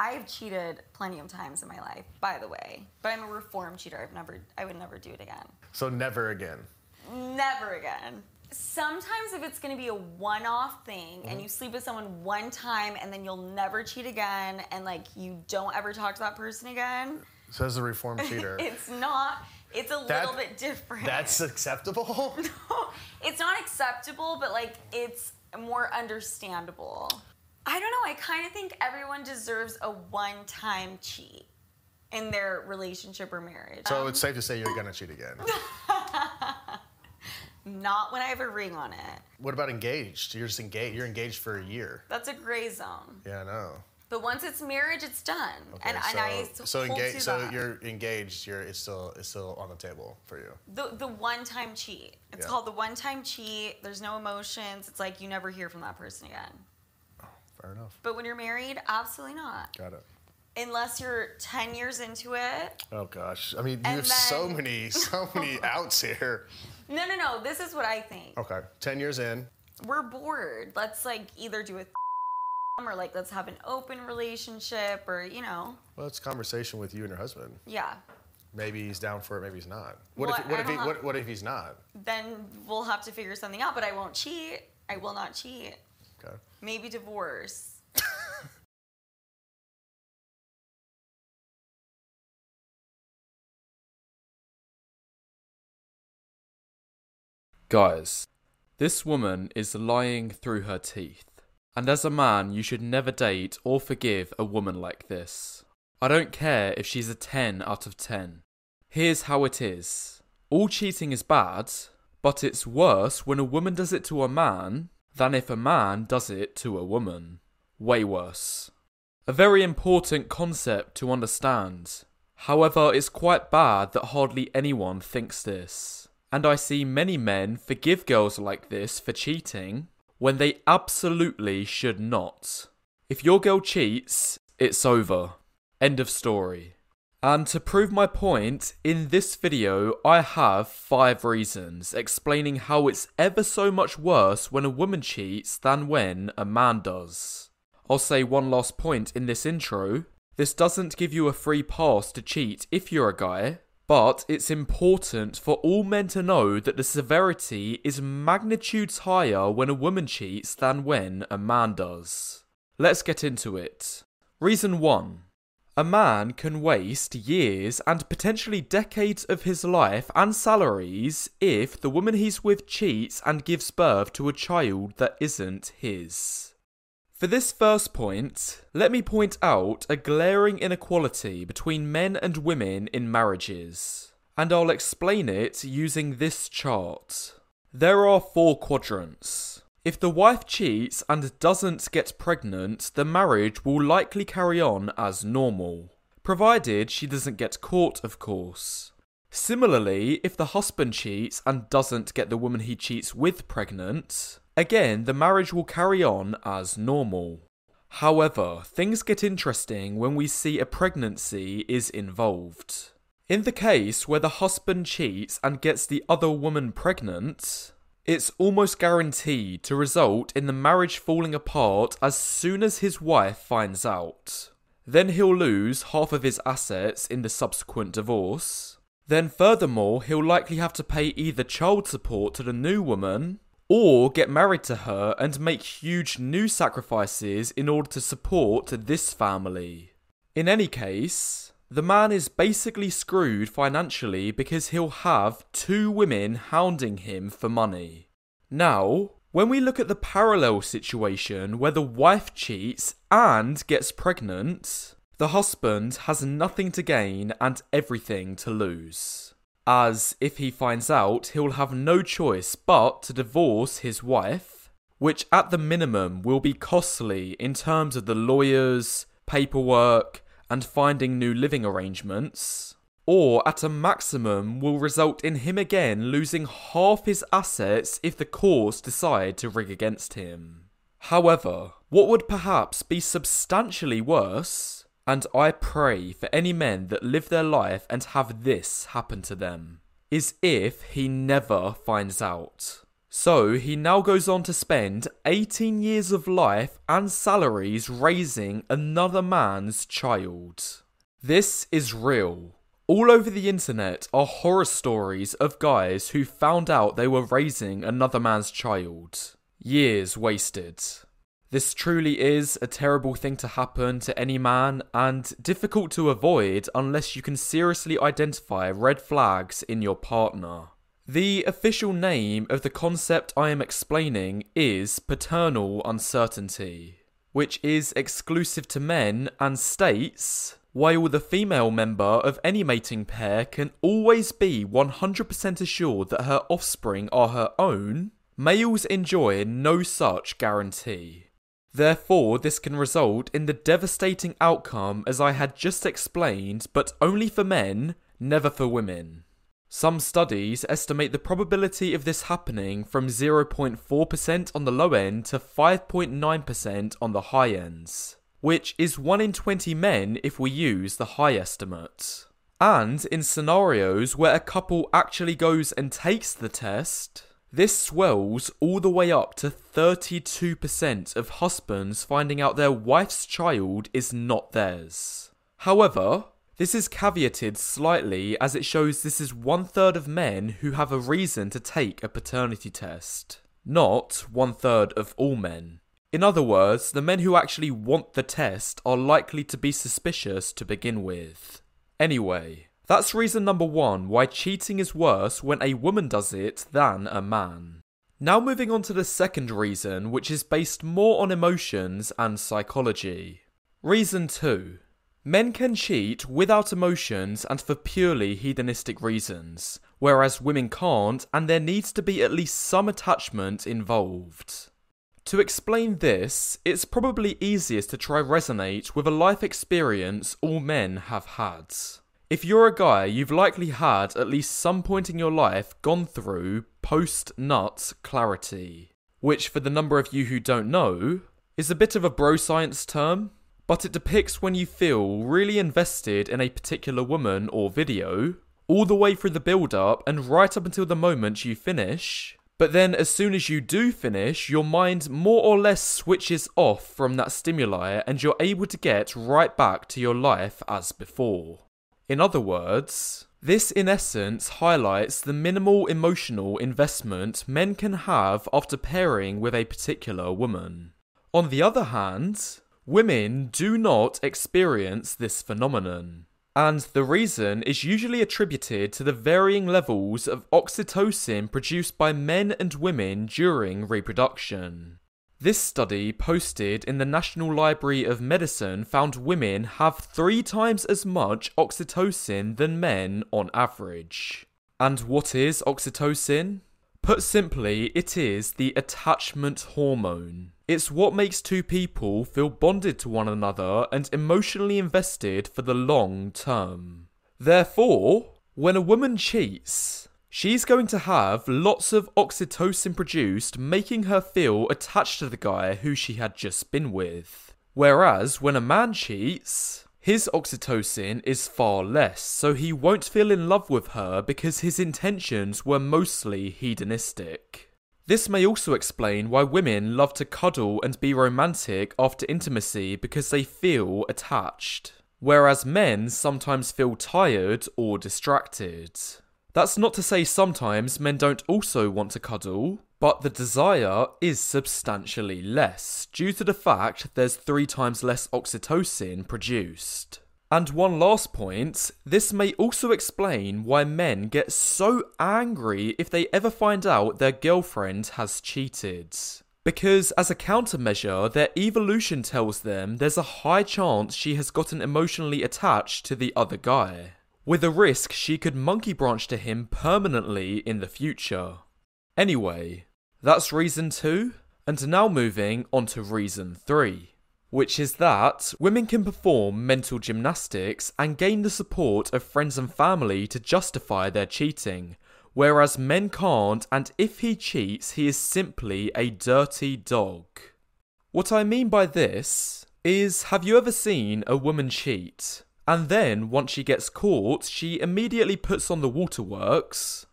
I've cheated plenty of times in my life, by the way. But I'm a reformed cheater. I would never do it again. So never again. Never again. Sometimes if it's going to be a one-off thing and you sleep with someone one time and then you'll never cheat again and like you don't ever talk to that person again. Says a reformed cheater. It's not. It's a little bit different. That's acceptable? No, it's not acceptable, but like it's more understandable. I don't know. I kind of think everyone deserves a one-time cheat in their relationship or marriage. So it's safe to say you're going to cheat again. Not when I have a ring on it. What about engaged? You're just engaged. You're engaged for a year. That's a gray zone. Yeah, I know. But once it's marriage, it's done. Okay, and I so engaged. So you're engaged. It's still on the table for you. The one-time cheat. It's called the one-time cheat. There's no emotions. It's like you never hear from that person again. Oh, fair enough. But when you're married, absolutely not. Got it. Unless you're 10 years into it. Oh gosh, I mean, you have so many outs here. No. This is what I think. Okay, 10 years in. We're bored. Let's like either do a or like let's have an open relationship or Well, it's a conversation with you and your husband. Yeah. Maybe he's down for it. Maybe he's not. What What if he's not? Then we'll have to figure something out. But I won't cheat. I will not cheat. Okay. Maybe divorce. Guys, this woman is lying through her teeth. And as a man, you should never date or forgive a woman like this. I don't care if she's a 10 out of 10. Here's how it is. All cheating is bad, but it's worse when a woman does it to a man than if a man does it to a woman. Way worse. A very important concept to understand. However, it's quite bad that hardly anyone thinks this. And I see many men forgive girls like this for cheating when they absolutely should not. If your girl cheats, it's over. End of story. And to prove my point, in this video I have 5 reasons explaining how it's ever so much worse when a woman cheats than when a man does. I'll say one last point in this intro. This doesn't give you a free pass to cheat if you're a guy. But it's important for all men to know that the severity is magnitudes higher when a woman cheats than when a man does. Let's get into it. Reason 1. A man can waste years and potentially decades of his life and salaries if the woman he's with cheats and gives birth to a child that isn't his. For this first point, let me point out a glaring inequality between men and women in marriages, and I'll explain it using this chart. There are 4 quadrants. If the wife cheats and doesn't get pregnant, the marriage will likely carry on as normal, provided she doesn't get caught, of course. Similarly, if the husband cheats and doesn't get the woman he cheats with pregnant, again, the marriage will carry on as normal. However, things get interesting when we see a pregnancy is involved. In the case where the husband cheats and gets the other woman pregnant, it's almost guaranteed to result in the marriage falling apart as soon as his wife finds out. Then he'll lose half of his assets in the subsequent divorce. Then furthermore, he'll likely have to pay either child support to the new woman or get married to her and make huge new sacrifices in order to support this family. In any case, the man is basically screwed financially because he'll have 2 women hounding him for money. Now, when we look at the parallel situation where the wife cheats and gets pregnant, the husband has nothing to gain and everything to lose. As if he finds out, he'll have no choice but to divorce his wife, which at the minimum will be costly in terms of the lawyers, paperwork, and finding new living arrangements, or at a maximum will result in him again losing half his assets if the courts decide to rig against him. However, what would perhaps be substantially worse, and I pray for any men that live their life and have this happen to them, is if he never finds out. So he now goes on to spend 18 years of life and salaries raising another man's child. This is real. All over the internet are horror stories of guys who found out they were raising another man's child. Years wasted. This truly is a terrible thing to happen to any man and difficult to avoid unless you can seriously identify red flags in your partner. The official name of the concept I am explaining is paternal uncertainty, which is exclusive to men and states, while the female member of any mating pair can always be 100% assured that her offspring are her own, males enjoy no such guarantee. Therefore, this can result in the devastating outcome as I had just explained, but only for men, never for women. Some studies estimate the probability of this happening from 0.4% on the low end to 5.9% on the high ends, which is 1 in 20 men if we use the high estimate. And in scenarios where a couple actually goes and takes the test, this swells all the way up to 32% of husbands finding out their wife's child is not theirs. However, this is caveated slightly as it shows this is 1/3 of men who have a reason to take a paternity test, not 1/3 of all men. In other words, the men who actually want the test are likely to be suspicious to begin with. Anyway, that's reason number 1 why cheating is worse when a woman does it than a man. Now moving on to the second reason, which is based more on emotions and psychology. Reason 2. Men can cheat without emotions and for purely hedonistic reasons, whereas women can't, and there needs to be at least some attachment involved. To explain this, it's probably easiest to try resonate with a life experience all men have had. If you're a guy, you've likely had at least some point in your life gone through post-nut clarity, which for the number of you who don't know, is a bit of a bro science term. But it depicts when you feel really invested in a particular woman or video, all the way through the build-up and right up until the moment you finish. But then as soon as you do finish, your mind more or less switches off from that stimuli and you're able to get right back to your life as before. In other words, this in essence highlights the minimal emotional investment men can have after pairing with a particular woman. On the other hand, women do not experience this phenomenon, and the reason is usually attributed to the varying levels of oxytocin produced by men and women during reproduction. This study posted in the National Library of Medicine found women have 3 times as much oxytocin than men on average. And what is oxytocin? Put simply, it is the attachment hormone. It's what makes two people feel bonded to one another and emotionally invested for the long term. Therefore, when a woman cheats, she's going to have lots of oxytocin produced, making her feel attached to the guy who she had just been with. Whereas when a man cheats, his oxytocin is far less, so he won't feel in love with her because his intentions were mostly hedonistic. This may also explain why women love to cuddle and be romantic after intimacy because they feel attached, whereas men sometimes feel tired or distracted. That's not to say sometimes men don't also want to cuddle, but the desire is substantially less due to the fact there's 3 times less oxytocin produced. And one last point, this may also explain why men get so angry if they ever find out their girlfriend has cheated. Because as a countermeasure, their evolution tells them there's a high chance she has gotten emotionally attached to the other guy, with a risk she could monkey branch to him permanently in the future. Anyway, that's reason 2, and now moving on to reason 3. Which is that women can perform mental gymnastics and gain the support of friends and family to justify their cheating, whereas men can't, and if he cheats, he is simply a dirty dog. What I mean by this is, have you ever seen a woman cheat? And then, once she gets caught, she immediately puts on the waterworks,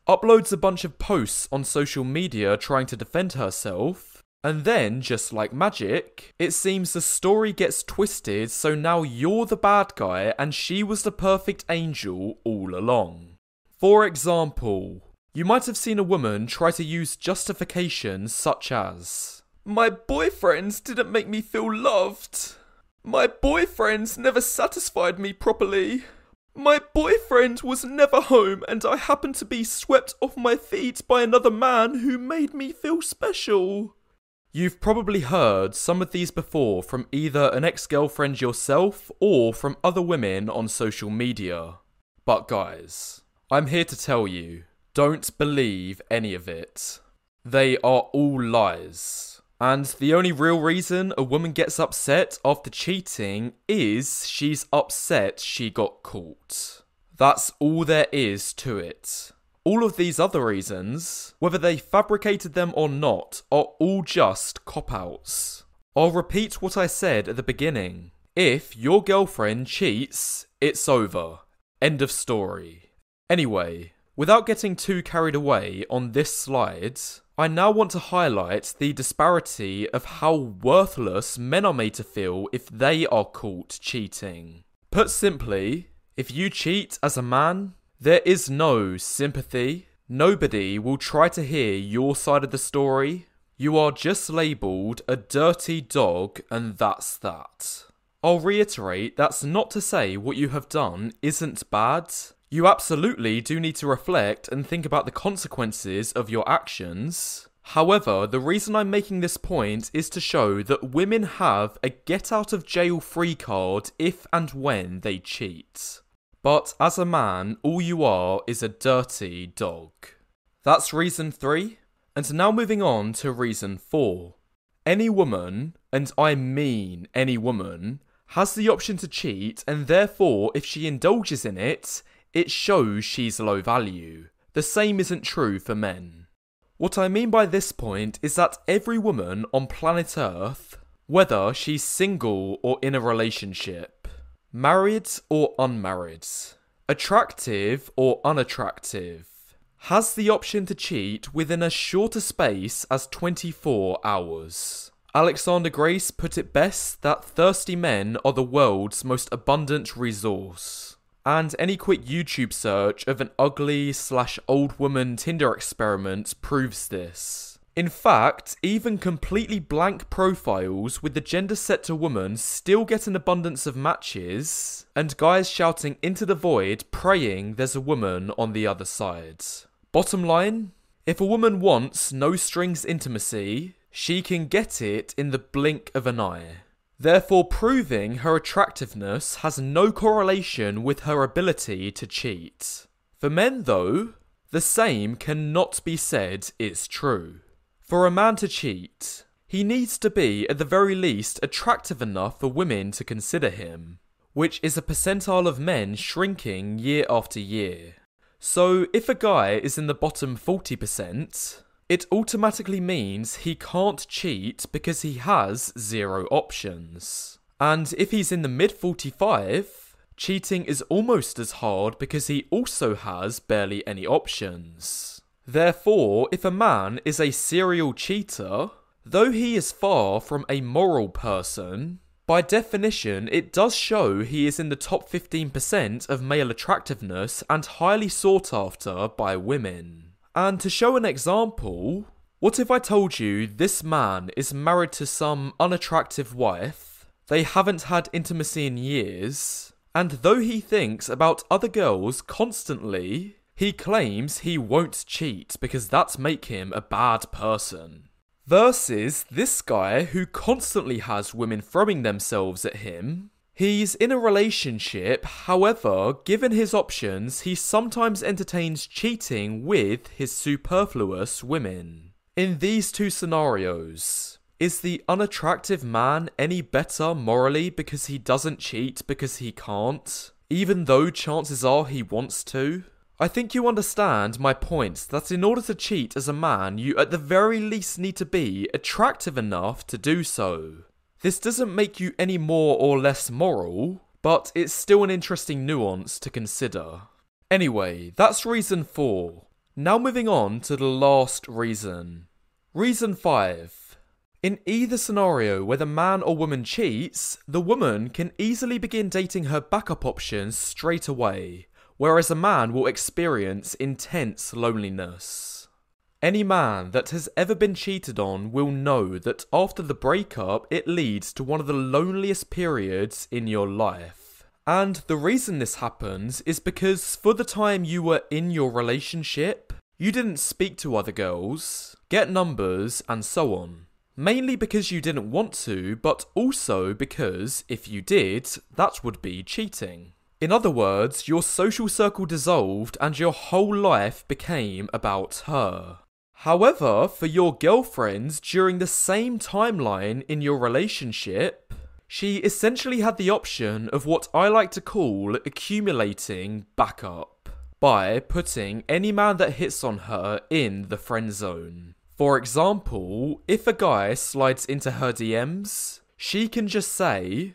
uploads a bunch of posts on social media trying to defend herself, and then, just like magic, it seems the story gets twisted so now you're the bad guy and she was the perfect angel all along. For example, you might have seen a woman try to use justifications such as, "My boyfriends didn't make me feel loved. My boyfriends never satisfied me properly. My boyfriend was never home and I happened to be swept off my feet by another man who made me feel special." You've probably heard some of these before from either an ex-girlfriend yourself or from other women on social media. But guys, I'm here to tell you, don't believe any of it. They are all lies. And the only real reason a woman gets upset after cheating is she's upset she got caught. That's all there is to it. All of these other reasons, whether they fabricated them or not, are all just cop-outs. I'll repeat what I said at the beginning. If your girlfriend cheats, it's over. End of story. Anyway, without getting too carried away on this slide, I now want to highlight the disparity of how worthless men are made to feel if they are caught cheating. Put simply, if you cheat as a man, there is no sympathy. Nobody will try to hear your side of the story. You are just labelled a dirty dog and that's that. I'll reiterate, that's not to say what you have done isn't bad. You absolutely do need to reflect and think about the consequences of your actions. However, the reason I'm making this point is to show that women have a get out of jail free card if and when they cheat. But as a man, all you are is a dirty dog. That's reason 3. And now moving on to reason 4. Any woman, and I mean any woman, has the option to cheat, and therefore if she indulges in it, it shows she's low value. The same isn't true for men. What I mean by this point is that every woman on planet Earth, whether she's single or in a relationship, married or unmarried, attractive or unattractive, has the option to cheat within as short a space as 24 hours. Alexander Grace put it best that thirsty men are the world's most abundant resource. And any quick YouTube search of an ugly/old woman Tinder experiment proves this. In fact, even completely blank profiles with the gender set to woman still get an abundance of matches, and guys shouting into the void praying there's a woman on the other side. Bottom line, if a woman wants no strings intimacy, she can get it in the blink of an eye. Therefore proving her attractiveness has no correlation with her ability to cheat. For men though, the same cannot be said is true. For a man to cheat, he needs to be at the very least attractive enough for women to consider him, which is a percentile of men shrinking year after year. So if a guy is in the bottom 40%, it automatically means he can't cheat because he has 0 options. And if he's in the mid 45, cheating is almost as hard because he also has barely any options. Therefore, if a man is a serial cheater, though he is far from a moral person, by definition it does show he is in the top 15% of male attractiveness and highly sought after by women. And to show an example, what if I told you this man is married to some unattractive wife, they haven't had intimacy in years, and though he thinks about other girls constantly, he claims he won't cheat because that'd make him a bad person. Versus this guy who constantly has women throwing themselves at him. He's in a relationship, however, given his options, he sometimes entertains cheating with his superfluous women. In these two scenarios, is the unattractive man any better morally because he doesn't cheat because he can't, even though chances are he wants to? I think you understand my point that in order to cheat as a man, you at the very least need to be attractive enough to do so. This doesn't make you any more or less moral, but it's still an interesting nuance to consider. Anyway, that's reason 4. Now moving on to the last reason. Reason 5. In either scenario where the man or woman cheats, the woman can easily begin dating her backup options straight away, whereas a man will experience intense loneliness. Any man that has ever been cheated on will know that after the breakup, it leads to one of the loneliest periods in your life. And the reason this happens is because for the time you were in your relationship, you didn't speak to other girls, get numbers, and so on. Mainly because you didn't want to, but also because if you did, that would be cheating. In other words, your social circle dissolved and your whole life became about her. However, for your girlfriend, during the same timeline in your relationship, she essentially had the option of what I like to call accumulating backup, by putting any man that hits on her in the friend zone. For example, if a guy slides into her DMs, she can just say,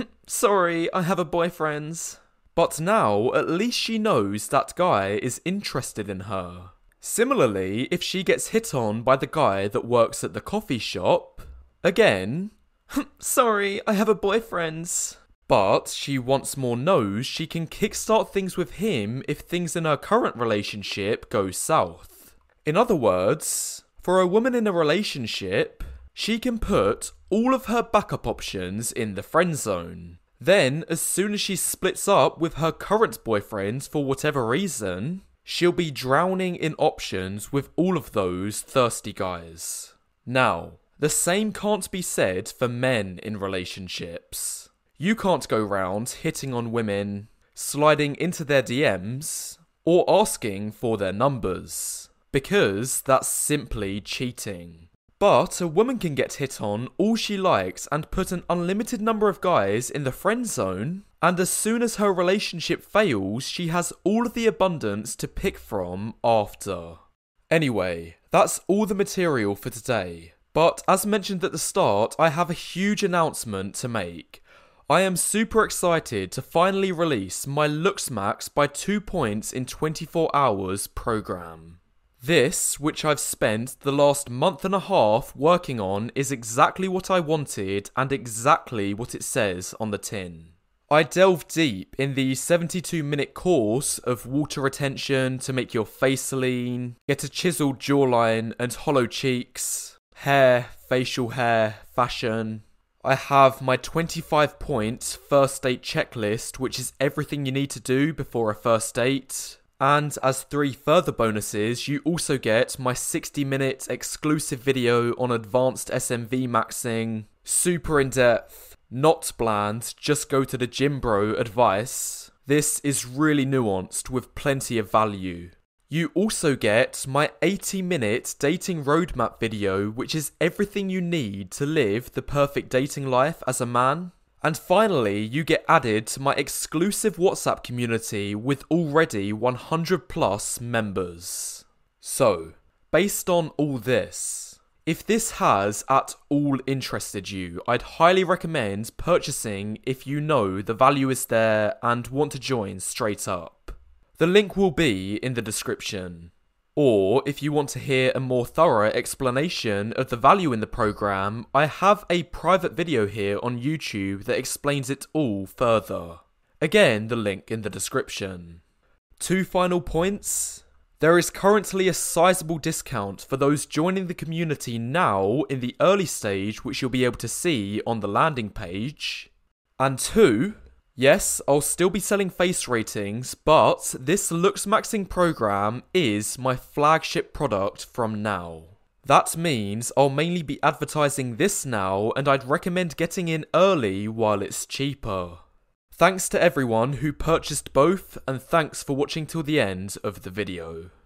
"Sorry, I have a boyfriend." But now, at least she knows that guy is interested in her. Similarly, if she gets hit on by the guy that works at the coffee shop, again, "Sorry, I have a boyfriend." But she once more knows she can kickstart things with him if things in her current relationship go south. In other words, for a woman in a relationship, she can put all of her backup options in the friend zone. Then, as soon as she splits up with her current boyfriend for whatever reason, she'll be drowning in options with all of those thirsty guys. Now, the same can't be said for men in relationships. You can't go round hitting on women, sliding into their DMs, or asking for their numbers, because that's simply cheating. But a woman can get hit on all she likes and put an unlimited number of guys in the friend zone, and as soon as her relationship fails, she has all of the abundance to pick from after. Anyway, that's all the material for today. But as mentioned at the start, I have a huge announcement to make. I am super excited to finally release my Looksmax by 2 points in 24 hours program. This, which I've spent the last month and a half working on, is exactly what I wanted and exactly what it says on the tin. I delve deep in the 72-minute course of water retention to make your face lean, get a chiseled jawline and hollow cheeks, hair, facial hair, fashion. I have my 25 points first date checklist, which is everything you need to do before a first date. And as 3 further bonuses, you also get my 60-minute exclusive video on advanced SMV maxing, super in-depth, not bland, just go to the gym bro advice. This is really nuanced with plenty of value. You also get my 80-minute dating roadmap video, which is everything you need to live the perfect dating life as a man. And finally, you get added to my exclusive WhatsApp community with already 100 plus members. So, based on all this, if this has at all interested you, I'd highly recommend purchasing if you know the value is there and want to join straight up. The link will be in the description. Or, if you want to hear a more thorough explanation of the value in the program, I have a private video here on YouTube that explains it all further. Again, the link in the description. 2 final points. There is currently a sizable discount for those joining the community now in the early stage, which you'll be able to see on the landing page. And 2, yes, I'll still be selling face ratings, but this Looksmaxing program is my flagship product from now. That means I'll mainly be advertising this now, and I'd recommend getting in early while it's cheaper. Thanks to everyone who purchased both, and thanks for watching till the end of the video.